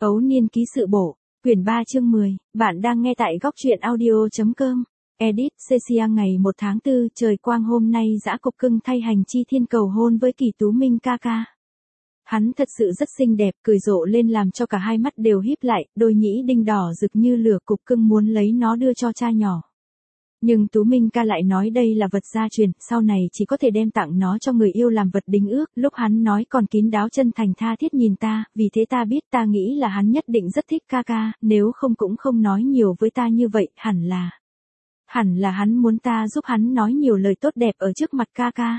Ấu Niên ký sự bộ, quyển 3 chương 10, bạn đang nghe tại góc truyện audio.com. Edit, Cecia ngày 1 tháng 4, trời quang hôm nay Dã Cục Cưng thay Hành Chi Thiên cầu hôn với Kỳ Tú Minh ca ca. Hắn thật sự rất xinh đẹp, cười rộ lên làm cho cả hai mắt đều híp lại, đôi nhĩ đinh đỏ rực như lửa. Cục Cưng muốn lấy nó đưa cho cha nhỏ. Nhưng Tú Minh ca lại nói đây là vật gia truyền, sau này chỉ có thể đem tặng nó cho người yêu làm vật đính ước. Lúc hắn nói còn kín đáo chân thành tha thiết nhìn ta, vì thế ta biết, ta nghĩ là hắn nhất định rất thích ca ca, nếu không cũng không nói nhiều với ta như vậy. Hẳn là hắn muốn ta giúp hắn nói nhiều lời tốt đẹp ở trước mặt ca ca.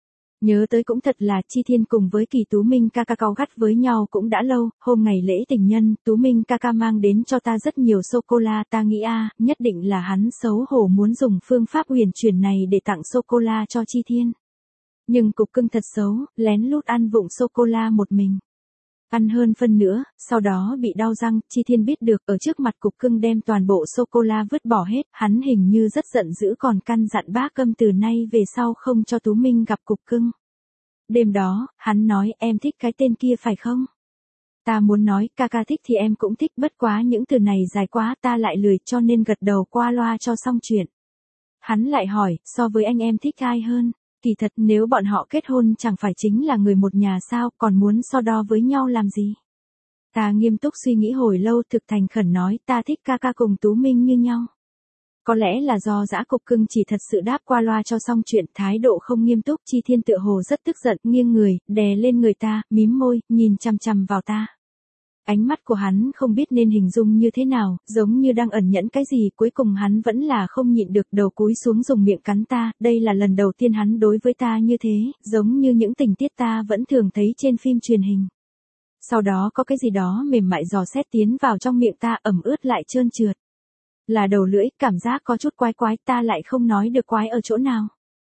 Nhớ tới cũng thật là, Chi Thiên cùng với Kỳ Tú Minh ca ca cáu gắt với nhau cũng đã lâu. Hôm ngày lễ tình nhân, Tú Minh ca ca mang đến cho ta rất nhiều sô-cô-la. Ta nghĩ nhất định là hắn xấu hổ muốn dùng phương pháp huyền chuyển này để tặng sô-cô-la cho Chi Thiên. Nhưng Cục Cưng thật xấu, lén lút ăn vụng sô-cô-la một mình. Ăn hơn phân nữa, sau đó bị đau răng. Chi Thiên biết được, ở trước mặt Cục Cưng đem toàn bộ sô-cô-la vứt bỏ hết. Hắn hình như rất giận dữ, còn căn dặn bác Câm từ nay về sau không cho Tú Minh gặp Cục Cưng. Đêm đó, hắn nói, em thích cái tên kia phải không? Ta muốn nói, ca ca thích thì em cũng thích, bất quá những từ này dài quá, ta lại lười, cho nên gật đầu qua loa cho xong chuyện. Hắn lại hỏi, so với anh em thích ai hơn? Kỳ thật, nếu bọn họ kết hôn chẳng phải chính là người một nhà sao, còn muốn so đo với nhau làm gì? Ta nghiêm túc suy nghĩ hồi lâu, thực thành khẩn nói, ta thích ca ca cùng Tú Minh như nhau. Có lẽ là do Dã Cục Cưng chỉ thật sự đáp qua loa cho xong chuyện, thái độ không nghiêm túc. Chi Thiên tựa hồ rất tức giận, nghiêng người, đè lên người ta, mím môi, nhìn chằm chằm vào ta. Ánh mắt của hắn không biết nên hình dung như thế nào, giống như đang ẩn nhẫn cái gì. Cuối cùng hắn vẫn là không nhịn được, đầu cúi xuống dùng miệng cắn ta. Đây là lần đầu tiên hắn đối với ta như thế, giống như những tình tiết ta vẫn thường thấy trên phim truyền hình. Sau đó có cái gì đó mềm mại dò xét tiến vào trong miệng ta, ẩm ướt lại trơn trượt. Là đầu lưỡi, cảm giác có chút quái quái, ta lại không nói được quái ở chỗ nào.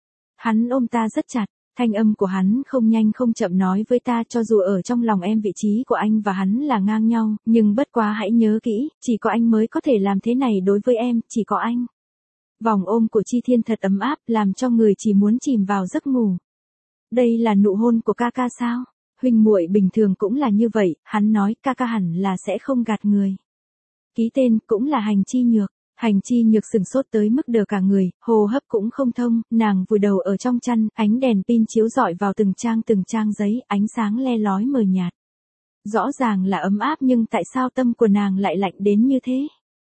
Hắn ôm ta rất chặt, thanh âm của hắn không nhanh không chậm nói với ta, cho dù ở trong lòng em vị trí của anh và hắn là ngang nhau, nhưng bất quá hãy nhớ kỹ, chỉ có anh mới có thể làm thế này đối với em, chỉ có anh. Vòng ôm của Chi Thiên thật ấm áp, làm cho người chỉ muốn chìm vào giấc ngủ. Đây là nụ hôn của ca ca sao? Huynh muội bình thường cũng là như vậy, hắn nói, ca ca hẳn là sẽ không gạt người. Ký tên cũng là Hành Chi Nhược. Hành Chi Nhược sừng sốt tới mức đờ cả người, hô hấp cũng không thông, nàng vùi đầu ở trong chăn, ánh đèn pin chiếu rọi vào từng trang giấy, ánh sáng le lói mờ nhạt. Rõ ràng là ấm áp, nhưng tại sao tâm của nàng lại lạnh đến như thế?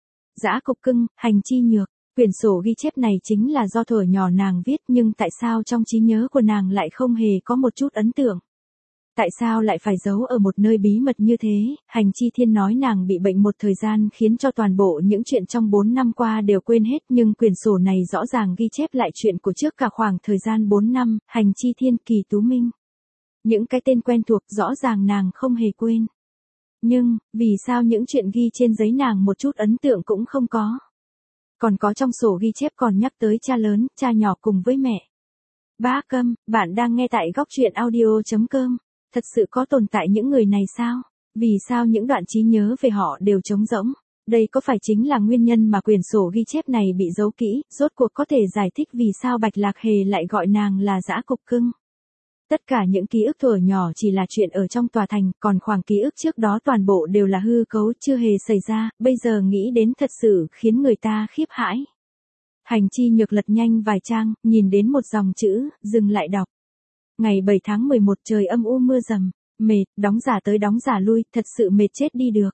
Dã Cục Cưng, Hành Chi Nhược. Quyển sổ ghi chép này chính là do thuở nhỏ nàng viết, nhưng tại sao trong trí nhớ của nàng lại không hề có một chút ấn tượng? Tại sao lại phải giấu ở một nơi bí mật như thế? Hành Chi Thiên nói nàng bị bệnh một thời gian khiến cho toàn bộ những chuyện trong 4 năm qua đều quên hết, nhưng quyển sổ này rõ ràng ghi chép lại chuyện của trước cả khoảng thời gian 4 năm, Hành Chi Thiên, Kỳ Tú Minh. Những cái tên quen thuộc rõ ràng nàng không hề quên. Nhưng, vì sao những chuyện ghi trên giấy nàng một chút ấn tượng cũng không có? Còn có trong sổ ghi chép còn nhắc tới cha lớn, cha nhỏ cùng với mẹ. Bác Câm, bạn đang nghe tại góc truyện audio.com. Thật sự có tồn tại những người này sao? Vì sao những đoạn trí nhớ về họ đều trống rỗng? Đây có phải chính là nguyên nhân mà quyển sổ ghi chép này bị giấu kỹ? Rốt cuộc có thể giải thích vì sao Bạch Lạc Hề lại gọi nàng là Dã Cục Cưng? Tất cả những ký ức thuở nhỏ chỉ là chuyện ở trong tòa thành, còn khoảng ký ức trước đó toàn bộ đều là hư cấu, chưa hề xảy ra, bây giờ nghĩ đến thật sự khiến người ta khiếp hãi. Hành Chi Nhược lật nhanh vài trang, nhìn đến một dòng chữ, dừng lại đọc. Ngày 7 tháng 11 trời âm u mưa rầm, mệt, đóng giả tới đóng giả lui, thật sự mệt chết đi được.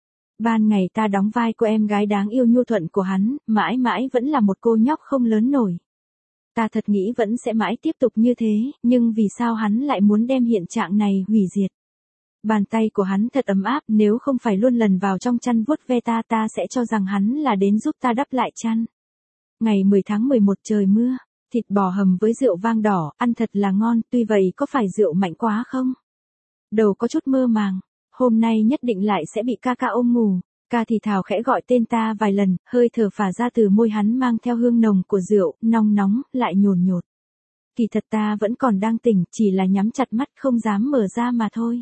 Ban ngày ta đóng vai cô em gái đáng yêu nhu thuận của hắn, mãi mãi vẫn là một cô nhóc không lớn nổi. Ta thật nghĩ vẫn sẽ mãi tiếp tục như thế, nhưng vì sao hắn lại muốn đem hiện trạng này hủy diệt? Bàn tay của hắn thật ấm áp, nếu không phải luôn lần vào trong chăn vuốt ve ta, ta sẽ cho rằng hắn là đến giúp ta đắp lại chăn. Ngày 10 tháng 11 trời mưa. Thịt bò hầm với rượu vang đỏ, ăn thật là ngon, tuy vậy có phải rượu mạnh quá không? Đầu có chút mơ màng, hôm nay nhất định lại sẽ bị ca ca ôm ngủ. Ca thì thào khẽ gọi tên ta vài lần, hơi thở phả ra từ môi hắn mang theo hương nồng của rượu, nong nóng, lại nhồn nhột. Kỳ thật ta vẫn còn đang tỉnh, chỉ là nhắm chặt mắt không dám mở ra mà thôi.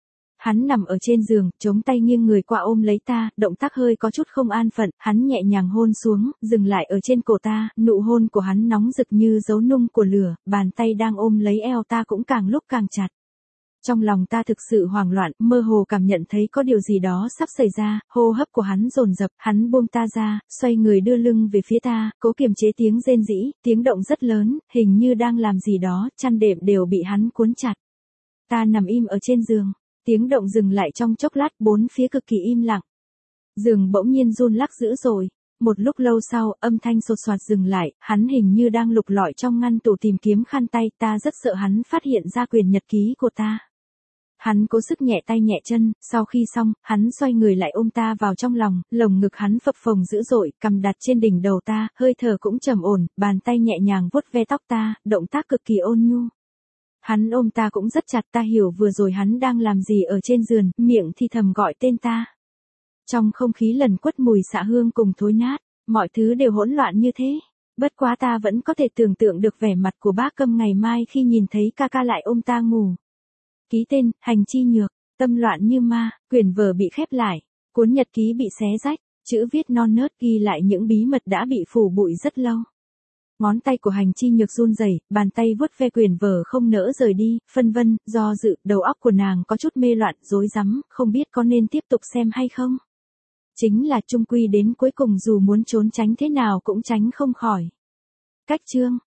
Hắn nằm ở trên giường, chống tay nghiêng người qua ôm lấy ta, động tác hơi có chút không an phận, hắn nhẹ nhàng hôn xuống, dừng lại ở trên cổ ta, nụ hôn của hắn nóng rực như dấu nung của lửa, bàn tay đang ôm lấy eo ta cũng càng lúc càng chặt. Trong lòng ta thực sự hoảng loạn, mơ hồ cảm nhận thấy có điều gì đó sắp xảy ra, hô hấp của hắn dồn dập, hắn buông ta ra, xoay người đưa lưng về phía ta, cố kiềm chế tiếng rên rỉ, tiếng động rất lớn, hình như đang làm gì đó, chăn đệm đều bị hắn cuốn chặt. Ta nằm im ở trên giường, tiếng động dừng lại trong chốc lát, bốn phía cực kỳ im lặng. Giường bỗng nhiên run lắc dữ dội. Một lúc lâu sau, âm thanh sột soạt dừng lại, hắn hình như đang lục lọi trong ngăn tủ tìm kiếm khăn tay, ta rất sợ hắn phát hiện ra quyển nhật ký của ta. Hắn cố sức nhẹ tay nhẹ chân, sau khi xong, hắn xoay người lại ôm ta vào trong lòng, lồng ngực hắn phập phồng dữ dội, cằm đặt trên đỉnh đầu ta, hơi thở cũng trầm ổn, bàn tay nhẹ nhàng vuốt ve tóc ta, động tác cực kỳ ôn nhu. Hắn ôm ta cũng rất chặt, ta hiểu vừa rồi hắn đang làm gì ở trên giường, miệng thì thầm gọi tên ta. Trong không khí lần quất mùi xạ hương cùng thối nát, mọi thứ đều hỗn loạn như thế. Bất quá ta vẫn có thể tưởng tượng được vẻ mặt của bác Câm ngày mai khi nhìn thấy ca ca lại ôm ta ngủ. Ký tên, Hành Chi Nhược, tâm loạn như ma, quyển vở bị khép lại, cuốn nhật ký bị xé rách, chữ viết non nớt ghi lại những bí mật đã bị phủ bụi rất lâu. Ngón tay của Hành Chi Nhược run rẩy, bàn tay vuốt ve quyển vở không nỡ rời đi, phân vân, do dự, đầu óc của nàng có chút mê loạn, rối rắm, không biết có nên tiếp tục xem hay không. Chính là chung quy đến cuối cùng dù muốn trốn tránh thế nào cũng tránh không khỏi. Cách chương